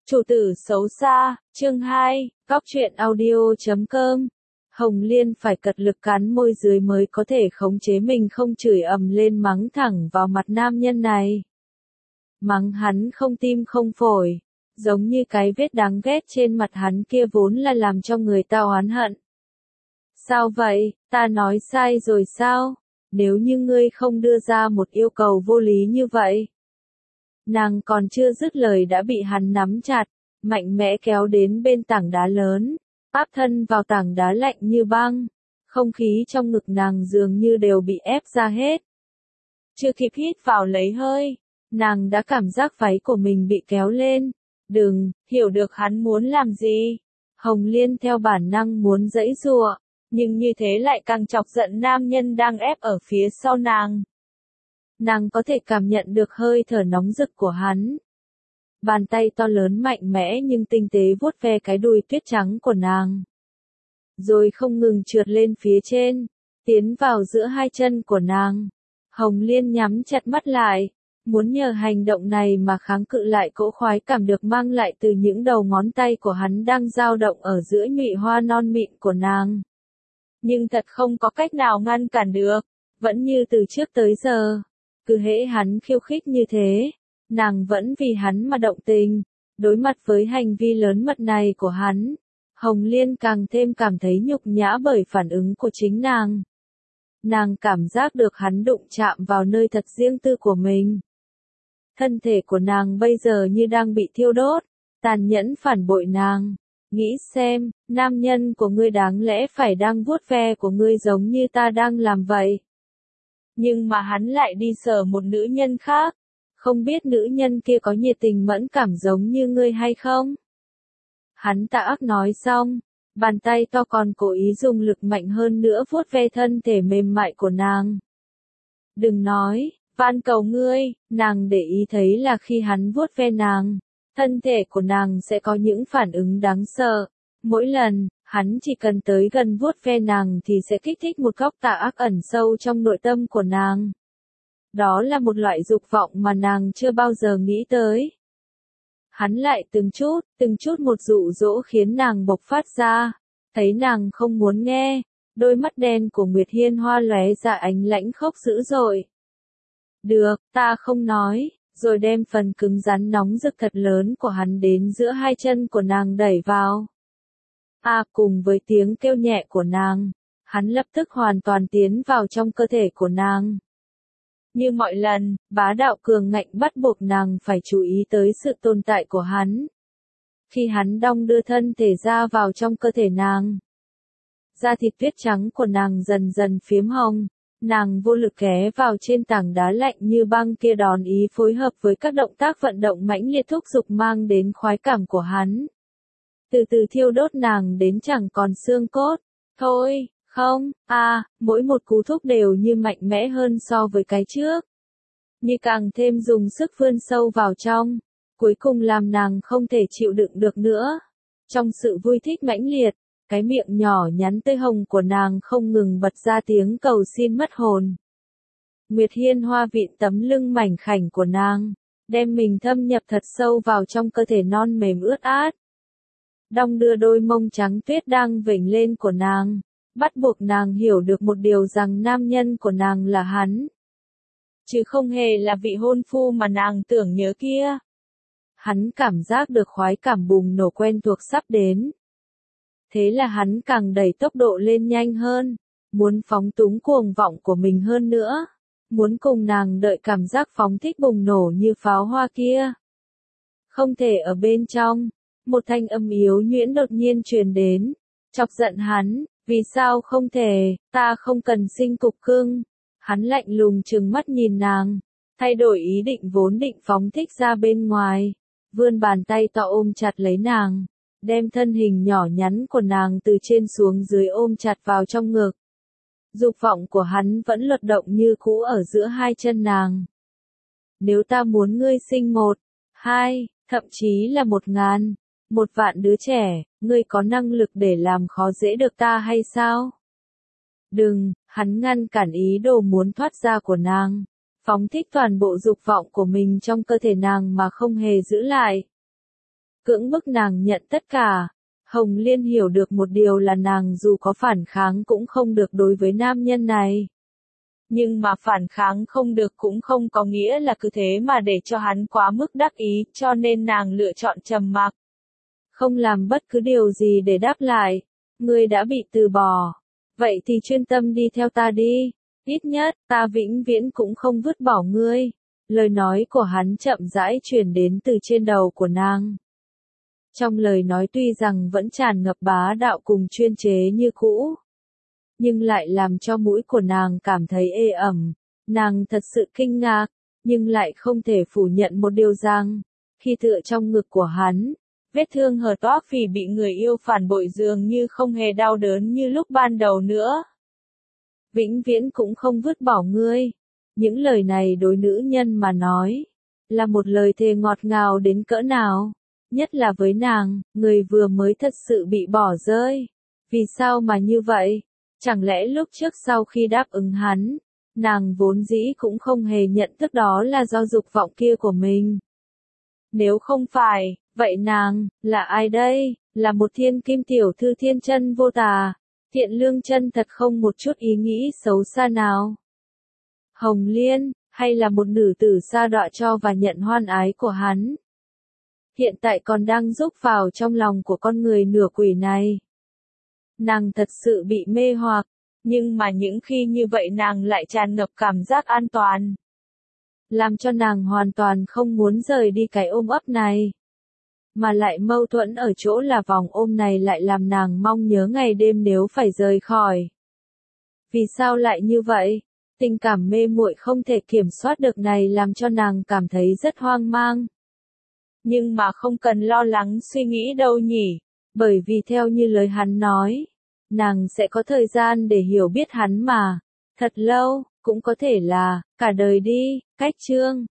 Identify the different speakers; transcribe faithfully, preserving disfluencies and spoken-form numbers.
Speaker 1: Chủ tử xấu xa, chương hai, góc truyện audio chấm com. Hồng Liên phải cật lực cắn môi dưới mới có thể khống chế mình không chửi ầm lên mắng thẳng vào mặt nam nhân này. Mắng hắn không tim không phổi, giống như cái vết đáng ghét trên mặt hắn kia vốn là làm cho người ta oán hận. Sao vậy, ta nói sai rồi sao? Nếu như ngươi không đưa ra một yêu cầu vô lý như vậy. Nàng còn chưa dứt lời đã bị hắn nắm chặt, mạnh mẽ kéo đến bên tảng đá lớn, áp thân vào tảng đá lạnh như băng, không khí trong ngực nàng dường như đều bị ép ra hết. Chưa kịp hít vào lấy hơi, nàng đã cảm giác váy của mình bị kéo lên. Đừng, hiểu được hắn muốn làm gì. Hồng Liên theo bản năng muốn giãy giụa, nhưng như thế lại càng chọc giận nam nhân đang ép ở phía sau nàng. Nàng có thể cảm nhận được hơi thở nóng rực của hắn. Bàn tay to lớn mạnh mẽ nhưng tinh tế vuốt ve cái đùi tuyết trắng của nàng. Rồi không ngừng trượt lên phía trên, tiến vào giữa hai chân của nàng. Hồng Liên nhắm chặt mắt lại, muốn nhờ hành động này mà kháng cự lại cỗ khoái cảm được mang lại từ những đầu ngón tay của hắn đang dao động ở giữa nhụy hoa non mịn của nàng. Nhưng thật không có cách nào ngăn cản được, vẫn như từ trước tới giờ. Cứ hễ hắn khiêu khích như thế, nàng vẫn vì hắn mà động tình. Đối mặt với hành vi lớn mật này của hắn, Hồng Liên càng thêm cảm thấy nhục nhã bởi phản ứng của chính nàng. Nàng cảm giác được hắn đụng chạm vào nơi thật riêng tư của mình. Thân thể của nàng bây giờ như đang bị thiêu đốt, tàn nhẫn phản bội nàng. Nghĩ xem, nam nhân của ngươi đáng lẽ phải đang vuốt ve của ngươi giống như ta đang làm vậy. Nhưng mà hắn lại đi sờ một nữ nhân khác. Không biết nữ nhân kia có nhiệt tình mẫn cảm giống như ngươi hay không? Hắn tà ác nói xong, bàn tay to còn cố ý dùng lực mạnh hơn nữa vuốt ve thân thể mềm mại của nàng. Đừng nói, van cầu ngươi, nàng để ý thấy là khi hắn vuốt ve nàng, thân thể của nàng sẽ có những phản ứng đáng sợ. Mỗi lần, hắn chỉ cần tới gần vuốt ve nàng thì sẽ kích thích một góc tà ác ẩn sâu trong nội tâm của nàng. Đó là một loại dục vọng mà nàng chưa bao giờ nghĩ tới. Hắn lại từng chút, từng chút một dụ dỗ khiến nàng bộc phát ra. Thấy nàng không muốn nghe, đôi mắt đen của Nguyệt Hiên Hoa lóe ra ánh lãnh khốc dữ dội. Được, ta không nói, rồi đem phần cứng rắn nóng rực thật lớn của hắn đến giữa hai chân của nàng đẩy vào. À, cùng với tiếng kêu nhẹ của nàng, hắn lập tức hoàn toàn tiến vào trong cơ thể của nàng. Như mọi lần, bá đạo cường ngạnh bắt buộc nàng phải chú ý tới sự tồn tại của hắn. Khi hắn đong đưa thân thể ra vào trong cơ thể nàng, da thịt tuyết trắng của nàng dần dần phiếm hồng, nàng vô lực ghé vào trên tảng đá lạnh như băng kia đón ý phối hợp với các động tác vận động mãnh liệt thúc giục mang đến khoái cảm của hắn. Từ từ thiêu đốt nàng đến chẳng còn xương cốt. Thôi, không, à, mỗi một cú thúc đều như mạnh mẽ hơn so với cái trước. Như càng thêm dùng sức vươn sâu vào trong, cuối cùng làm nàng không thể chịu đựng được nữa. Trong sự vui thích mãnh liệt, cái miệng nhỏ nhắn tươi hồng của nàng không ngừng bật ra tiếng cầu xin mất hồn. Nguyệt Hiên Hoa vịn tấm lưng mảnh khảnh của nàng, đem mình thâm nhập thật sâu vào trong cơ thể non mềm ướt át. Đong đưa đôi mông trắng tuyết đang vểnh lên của nàng, bắt buộc nàng hiểu được một điều rằng nam nhân của nàng là hắn. Chứ không hề là vị hôn phu mà nàng tưởng nhớ kia. Hắn cảm giác được khoái cảm bùng nổ quen thuộc sắp đến. Thế là hắn càng đẩy tốc độ lên nhanh hơn, muốn phóng túng cuồng vọng của mình hơn nữa, muốn cùng nàng đợi cảm giác phóng thích bùng nổ như pháo hoa kia. Không thể ở bên trong, một thanh âm yếu nhuyễn đột nhiên truyền đến, chọc giận hắn, vì sao không thể, ta không cần sinh cục cưng. Hắn lạnh lùng trừng mắt nhìn nàng, thay đổi ý định vốn định phóng thích ra bên ngoài, vươn bàn tay to ôm chặt lấy nàng. Đem thân hình nhỏ nhắn của nàng từ trên xuống dưới ôm chặt vào trong ngực. Dục vọng của hắn vẫn luật động như cũ ở giữa hai chân nàng. Nếu ta muốn ngươi sinh một, hai, thậm chí là một ngàn, một vạn đứa trẻ, ngươi có năng lực để làm khó dễ được ta hay sao? Đừng, hắn ngăn cản ý đồ muốn thoát ra của nàng, phóng thích toàn bộ dục vọng của mình trong cơ thể nàng mà không hề giữ lại. cưỡng bức nàng nhận tất cả. Hồng Liên hiểu được một điều là nàng dù có phản kháng cũng không được đối với nam nhân này. Nhưng mà phản kháng không được cũng không có nghĩa là cứ thế mà để cho hắn quá mức đắc ý, cho nên nàng lựa chọn trầm mặc. Không làm bất cứ điều gì để đáp lại. Ngươi đã bị từ bỏ. Vậy thì chuyên tâm đi theo ta đi. Ít nhất, ta vĩnh viễn cũng không vứt bỏ ngươi. Lời nói của hắn chậm rãi truyền đến từ trên đầu của nàng. Trong lời nói tuy rằng vẫn tràn ngập bá đạo cùng chuyên chế như cũ, nhưng lại làm cho mũi của nàng cảm thấy ê ẩm. Nàng thật sự kinh ngạc, nhưng lại không thể phủ nhận một điều rằng, khi tựa trong ngực của hắn, vết thương hở toác vì bị người yêu phản bội dường như không hề đau đớn như lúc ban đầu nữa. Vĩnh viễn cũng không vứt bỏ ngươi. Những lời này đối nữ nhân mà nói, là một lời thề ngọt ngào đến cỡ nào. Nhất là với nàng, người vừa mới thật sự bị bỏ rơi. Vì sao mà như vậy? Chẳng lẽ lúc trước sau khi đáp ứng hắn, nàng vốn dĩ cũng không hề nhận thức đó là do dục vọng kia của mình? Nếu không phải, vậy nàng, là ai đây? Là một thiên kim tiểu thư thiên chân vô tà, thiện lương chân thật không một chút ý nghĩ xấu xa nào? Hồng Liên, hay là một nữ tử sa đọa cho và nhận hoan ái của hắn? Hiện tại còn đang rúc vào trong lòng của con người nửa quỷ này. Nàng thật sự bị mê hoặc, nhưng mà những khi như vậy nàng lại tràn ngập cảm giác an toàn. Làm cho nàng hoàn toàn không muốn rời đi cái ôm ấp này. Mà lại mâu thuẫn ở chỗ là vòng ôm này lại làm nàng mong nhớ ngày đêm nếu phải rời khỏi. Vì sao lại như vậy? Tình cảm mê muội không thể kiểm soát được này làm cho nàng cảm thấy rất hoang mang. Nhưng mà không cần lo lắng suy nghĩ đâu nhỉ, bởi vì theo như lời hắn nói, nàng sẽ có thời gian để hiểu biết hắn mà, thật lâu, cũng có thể là, cả đời đi. Cách chương